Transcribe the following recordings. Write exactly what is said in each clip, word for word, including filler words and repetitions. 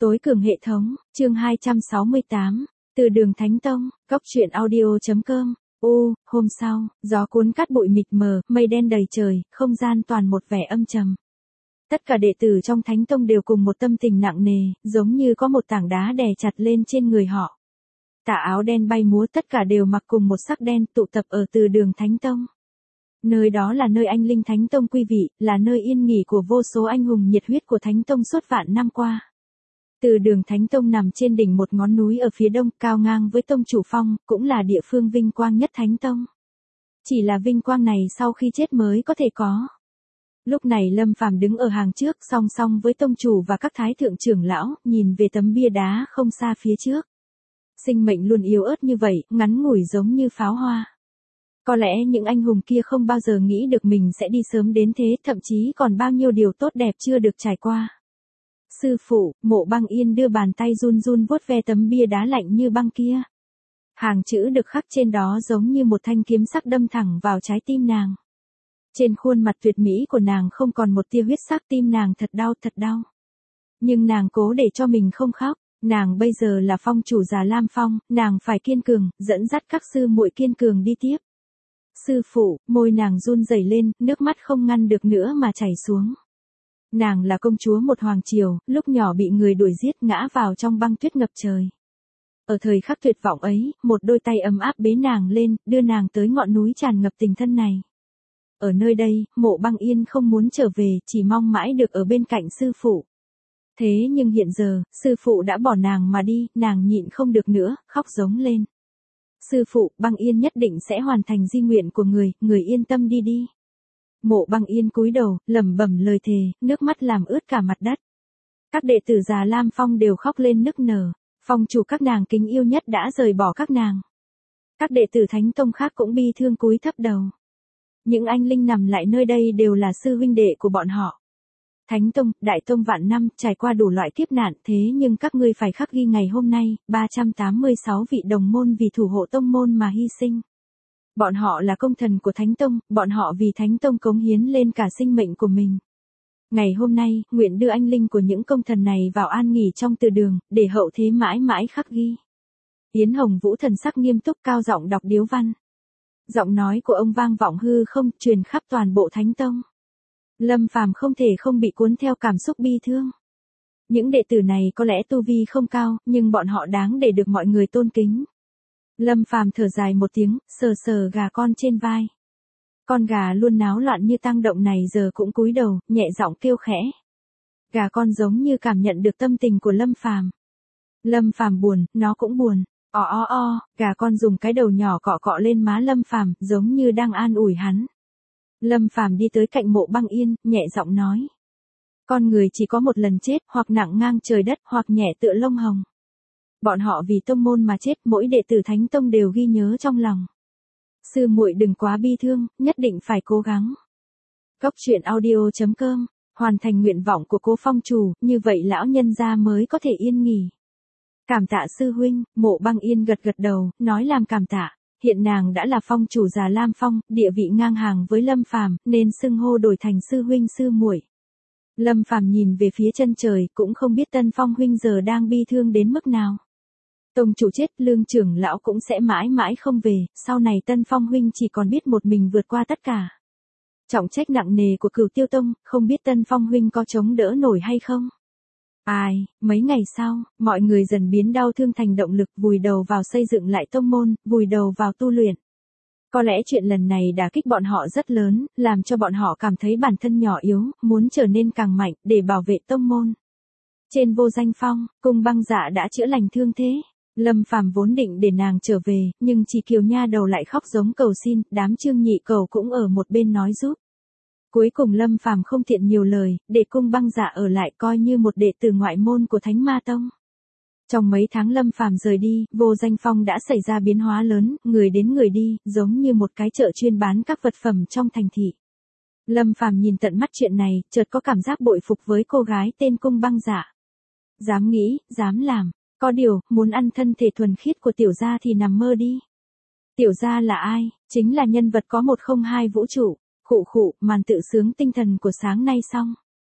Tối cường hệ thống, chương hai trăm sáu mươi tám, từ đường Thánh Tông, góc truyện audio.com, u, hôm sau, gió cuốn cát bụi mịt mờ, mây đen đầy trời, không gian toàn một vẻ âm trầm. Tất cả đệ tử trong Thánh Tông đều cùng một tâm tình nặng nề, giống như có một tảng đá đè chặt lên trên người họ. Tà áo đen bay múa tất cả đều mặc cùng một sắc đen tụ tập ở từ đường Thánh Tông. Nơi đó là nơi anh linh Thánh Tông quy vị, là nơi yên nghỉ của vô số anh hùng nhiệt huyết của Thánh Tông suốt vạn năm qua. Từ đường Thánh Tông nằm trên đỉnh một ngọn núi ở phía đông, cao ngang với Tông Chủ Phong, cũng là địa phương vinh quang nhất Thánh Tông. Chỉ là vinh quang này sau khi chết mới có thể có. Lúc này Lâm Phàm đứng ở hàng trước song song với Tông Chủ và các Thái Thượng trưởng lão, nhìn về tấm bia đá không xa phía trước. Sinh mệnh luôn yếu ớt như vậy, ngắn ngủi giống như pháo hoa. Có lẽ những anh hùng kia không bao giờ nghĩ được mình sẽ đi sớm đến thế, thậm chí còn bao nhiêu điều tốt đẹp chưa được trải qua. Sư phụ, Mộ Băng Yên đưa bàn tay run run vuốt ve tấm bia đá lạnh như băng kia. Hàng chữ được khắc trên đó giống như một thanh kiếm sắc đâm thẳng vào trái tim nàng. Trên khuôn mặt tuyệt mỹ của nàng không còn một tia huyết sắc, tim nàng thật đau thật đau. Nhưng nàng cố để cho mình không khóc, nàng bây giờ là phong chủ Già Lam Phong, nàng phải kiên cường, dẫn dắt các sư muội kiên cường đi tiếp. Sư phụ, môi nàng run rẩy lên, nước mắt không ngăn được nữa mà chảy xuống. Nàng là công chúa một hoàng triều, lúc nhỏ bị người đuổi giết ngã vào trong băng tuyết ngập trời. Ở thời khắc tuyệt vọng ấy, một đôi tay ấm áp bế nàng lên, đưa nàng tới ngọn núi tràn ngập tình thân này. Ở nơi đây, Mộ Băng Yên không muốn trở về, chỉ mong mãi được ở bên cạnh sư phụ. Thế nhưng hiện giờ, sư phụ đã bỏ nàng mà đi, nàng nhịn không được nữa, khóc giống lên. Sư phụ, Băng Yên nhất định sẽ hoàn thành di nguyện của người, người yên tâm đi đi. Mộ Băng Yên cúi đầu, lẩm bẩm lời thề, nước mắt làm ướt cả mặt đất. Các đệ tử Già Lam Phong đều khóc lên nức nở, phong chủ các nàng kính yêu nhất đã rời bỏ các nàng. Các đệ tử Thánh Tông khác cũng bi thương cúi thấp đầu. Những anh linh nằm lại nơi đây đều là sư huynh đệ của bọn họ. Thánh Tông, Đại Tông vạn năm, trải qua đủ loại kiếp nạn, thế nhưng các ngươi phải khắc ghi ngày hôm nay, ba trăm tám mươi sáu vị đồng môn vì thủ hộ tông môn mà hy sinh. Bọn họ là công thần của Thánh Tông, bọn họ vì Thánh Tông cống hiến lên cả sinh mệnh của mình. Ngày hôm nay, nguyện đưa anh linh của những công thần này vào an nghỉ trong từ đường, để hậu thế mãi mãi khắc ghi. Yến Hồng Vũ thần sắc nghiêm túc cao giọng đọc điếu văn. Giọng nói của ông vang vọng hư không, truyền khắp toàn bộ Thánh Tông. Lâm Phàm không thể không bị cuốn theo cảm xúc bi thương. Những đệ tử này có lẽ tu vi không cao, nhưng bọn họ đáng để được mọi người tôn kính. Lâm Phàm thở dài một tiếng, sờ sờ gà con trên vai. Con gà luôn náo loạn như tăng động này giờ cũng cúi đầu, nhẹ giọng kêu khẽ. Gà con giống như cảm nhận được tâm tình của Lâm Phàm. Lâm Phàm buồn, nó cũng buồn. O o o, gà con dùng cái đầu nhỏ cọ cọ lên má Lâm Phàm, giống như đang an ủi hắn. Lâm Phàm đi tới cạnh Mộ Băng Yên, nhẹ giọng nói. Con người chỉ có một lần chết, hoặc nặng ngang trời đất, hoặc nhẹ tựa lông hồng. Bọn họ vì tông môn mà chết, mỗi đệ tử Thánh Tông đều ghi nhớ trong lòng. Sư muội đừng quá bi thương, nhất định phải cố gắng. Góc truyện audio.com, hoàn thành nguyện vọng của cố phong chủ, như vậy lão nhân gia mới có thể yên nghỉ. Cảm tạ sư huynh, Mộ Băng Yên gật gật đầu, nói làm cảm tạ. Hiện nàng đã là phong chủ Già Lam Phong, địa vị ngang hàng với Lâm Phàm, nên xưng hô đổi thành sư huynh sư muội. Lâm Phàm nhìn về phía chân trời, cũng không biết Tân Phong huynh giờ đang bi thương đến mức nào. Tông chủ chết, Lương trưởng lão cũng sẽ mãi mãi không về, sau này Tân Phong huynh chỉ còn biết một mình vượt qua tất cả. Trọng trách nặng nề của Cửu Tiêu Tông, không biết Tân Phong huynh có chống đỡ nổi hay không? Ai, mấy ngày sau, mọi người dần biến đau thương thành động lực, vùi đầu vào xây dựng lại tông môn, vùi đầu vào tu luyện. Có lẽ chuyện lần này đả kích bọn họ rất lớn, làm cho bọn họ cảm thấy bản thân nhỏ yếu, muốn trở nên càng mạnh, để bảo vệ tông môn. Trên Vô Danh Phong, Cung Băng Dạ đã chữa lành thương thế. Lâm Phàm vốn định để nàng trở về, nhưng chỉ Kiều Nha đầu lại khóc giống cầu xin, đám Trương Nhị Cầu cũng ở một bên nói giúp. Cuối cùng Lâm Phàm không tiện nhiều lời, để Cung Băng Dạ ở lại coi như một đệ tử ngoại môn của Thánh Ma Tông. Trong mấy tháng Lâm Phàm rời đi, Vô Danh Phong đã xảy ra biến hóa lớn, người đến người đi, giống như một cái chợ chuyên bán các vật phẩm trong thành thị. Lâm Phàm nhìn tận mắt chuyện này, chợt có cảm giác bội phục với cô gái tên Cung Băng Dạ. Dám nghĩ, dám làm, có điều, muốn ăn thân thể thuần khiết của tiểu gia thì nằm mơ đi. Tiểu gia là ai? Chính là nhân vật có một không hai vũ trụ. Khụ khụ, màn tự sướng tinh thần của sáng nay xong.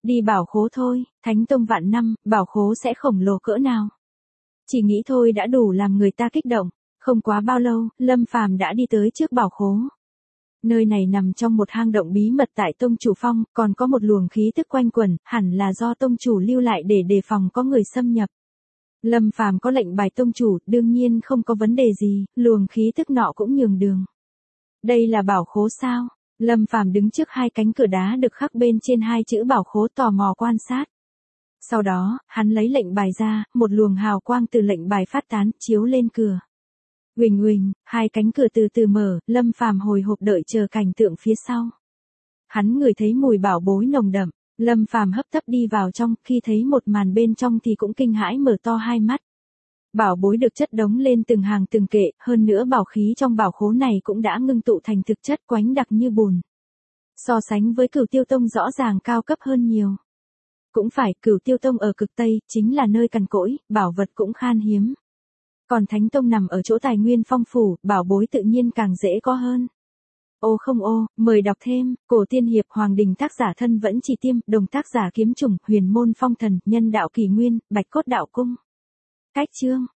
Đi bảo khố thôi, Thánh Tông vạn năm, bảo khố sẽ khổng lồ cỡ nào. Chỉ nghĩ thôi đã đủ làm người ta kích động. Không quá bao lâu, Lâm Phàm đã đi tới trước bảo khố. Nơi này nằm trong một hang động bí mật tại Tông Chủ Phong, còn có một luồng khí tức quanh quẩn, hẳn là do Tông Chủ lưu lại để đề phòng có người xâm nhập. Lâm Phàm có lệnh bài Tông Chủ, đương nhiên không có vấn đề gì, luồng khí tức nọ cũng nhường đường. Đây là bảo khố sao? Lâm Phàm đứng trước hai cánh cửa đá được khắc bên trên hai chữ bảo khố tò mò quan sát. Sau đó, hắn lấy lệnh bài ra, một luồng hào quang từ lệnh bài phát tán, chiếu lên cửa. Huỳnh huỳnh, hai cánh cửa từ từ mở, Lâm Phàm hồi hộp đợi chờ cảnh tượng phía sau. Hắn ngửi thấy mùi bảo bối nồng đậm, Lâm Phàm hấp tấp đi vào trong, khi thấy một màn bên trong thì cũng kinh hãi mở to hai mắt. Bảo bối được chất đống lên từng hàng từng kệ, hơn nữa bảo khí trong bảo khố này cũng đã ngưng tụ thành thực chất quánh đặc như bùn. So sánh với Cửu Tiêu Tông rõ ràng cao cấp hơn nhiều. Cũng phải, Cửu Tiêu Tông ở cực Tây, chính là nơi cằn cỗi, bảo vật cũng khan hiếm. Còn Thánh Tông nằm ở chỗ tài nguyên phong phú, bảo bối tự nhiên càng dễ có hơn. Ô không ô, mời đọc thêm, Cổ Tiên Hiệp Hoàng Đình tác giả thân vẫn chỉ tiêm, đồng tác giả kiếm trùng, huyền môn phong thần, nhân đạo kỳ nguyên, bạch cốt đạo cung. Cách chương